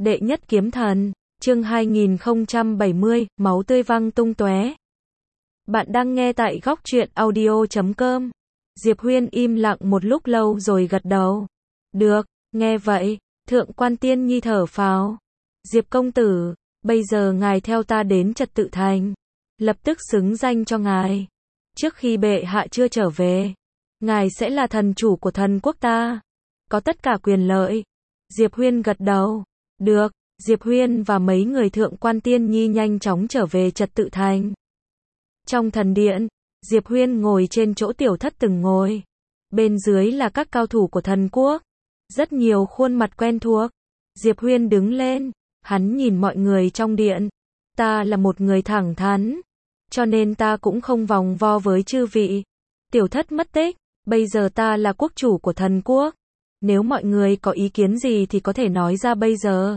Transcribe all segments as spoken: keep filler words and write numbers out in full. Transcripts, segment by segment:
Đệ nhất kiếm thần, chương hai nghìn không trăm bảy mươi, máu tươi văng tung tóe. Bạn đang nghe tại góc truyện audio chấm com. Diệp Huyên im lặng một lúc lâu rồi gật đầu. Được, nghe vậy, Thượng Quan Tiên Nhi thở phào. Diệp công tử, bây giờ ngài theo ta đến Trật Tự Thành, lập tức xứng danh cho ngài. Trước khi bệ hạ chưa trở về, ngài sẽ là thần chủ của thần quốc ta, có tất cả quyền lợi. Diệp Huyên gật đầu. Được, Diệp Huyên và mấy người Thượng Quan Tiên Nhi nhanh chóng trở về Trật Tự Thành. Trong thần điện, Diệp Huyên ngồi trên chỗ tiểu thất từng ngồi. Bên dưới là các cao thủ của thần quốc. Rất nhiều khuôn mặt quen thuộc. Diệp Huyên đứng lên, hắn nhìn mọi người trong điện. Ta là một người thẳng thắn, cho nên ta cũng không vòng vo với chư vị. Tiểu thất mất tích, bây giờ ta là quốc chủ của thần quốc. Nếu mọi người có ý kiến gì thì có thể nói ra bây giờ.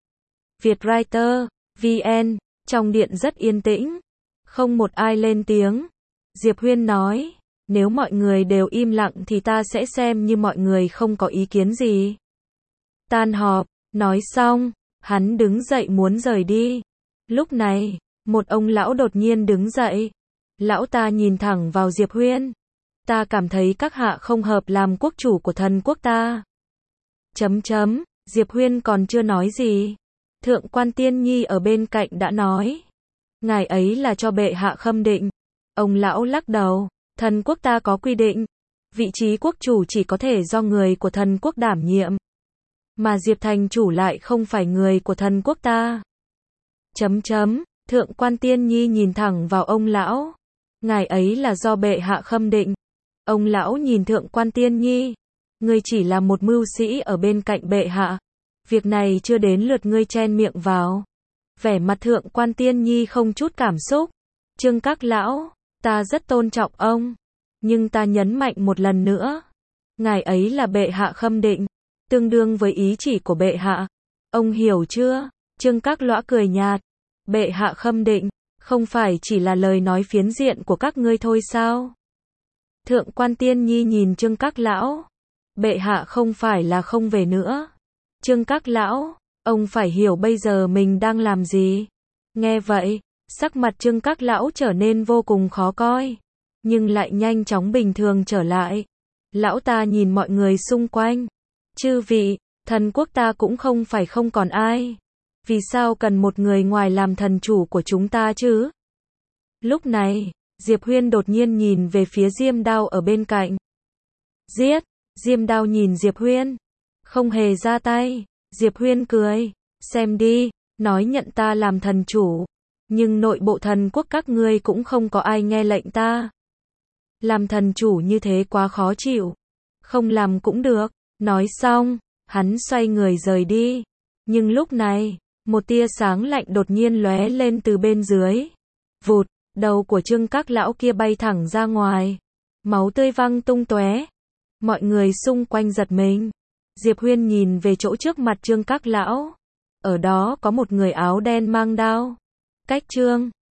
Vietwriter, vê en, trong điện rất yên tĩnh. Không một ai lên tiếng. Diệp Huyên nói, nếu mọi người đều im lặng thì ta sẽ xem như mọi người không có ý kiến gì. Tan họp, nói xong, hắn đứng dậy muốn rời đi. Lúc này, một ông lão đột nhiên đứng dậy. Lão ta nhìn thẳng vào Diệp Huyên. Ta cảm thấy các hạ không hợp làm quốc chủ của thần quốc ta. Chấm chấm, Diệp Huyên còn chưa nói gì. Thượng Quan Tiên Nhi ở bên cạnh đã nói. Ngài ấy là cho bệ hạ khâm định. Ông lão lắc đầu, thần quốc ta có quy định. Vị trí quốc chủ chỉ có thể do người của thần quốc đảm nhiệm. Mà Diệp thành chủ lại không phải người của thần quốc ta. Chấm chấm, Thượng Quan Tiên Nhi nhìn thẳng vào ông lão. Ngài ấy là do bệ hạ khâm định. Ông lão nhìn Thượng Quan Tiên Nhi. Ngươi chỉ là một mưu sĩ ở bên cạnh bệ hạ. Việc này chưa đến lượt ngươi chen miệng vào. Vẻ mặt Thượng Quan Tiên Nhi không chút cảm xúc. Trương các lão, ta rất tôn trọng ông. Nhưng ta nhấn mạnh một lần nữa. Ngài ấy là bệ hạ khâm định. Tương đương với ý chỉ của bệ hạ. Ông hiểu chưa? Trương các lõa cười nhạt. Bệ hạ khâm định, không phải chỉ là lời nói phiến diện của các ngươi thôi sao? Thượng Quan Tiên Nhi nhìn Trương các lão. Bệ hạ không phải là không về nữa. Trương các lão, ông phải hiểu bây giờ mình đang làm gì. Nghe vậy, sắc mặt Trương các lão trở nên vô cùng khó coi. Nhưng lại nhanh chóng bình thường trở lại. Lão ta nhìn mọi người xung quanh. Chư vị, thần quốc ta cũng không phải không còn ai. Vì sao cần một người ngoài làm thần chủ của chúng ta chứ? Lúc này, Diệp Huyên đột nhiên nhìn về phía Diêm Đao ở bên cạnh. Giết! Diêm Đao nhìn Diệp Huyên. Không hề ra tay. Diệp Huyên cười. Xem đi, nói nhận ta làm thần chủ. Nhưng nội bộ thần quốc các ngươi cũng không có ai nghe lệnh ta. Làm thần chủ như thế quá khó chịu. Không làm cũng được. Nói xong, hắn xoay người rời đi. Nhưng lúc này, một tia sáng lạnh đột nhiên lóe lên từ bên dưới. Vụt, đầu của Trương các lão kia bay thẳng ra ngoài. Máu tươi văng tung tóe. Mọi người xung quanh giật mình. Diệp Huyên nhìn về chỗ trước mặt Trương các lão. Ở đó có một người áo đen mang đao. Cách Trương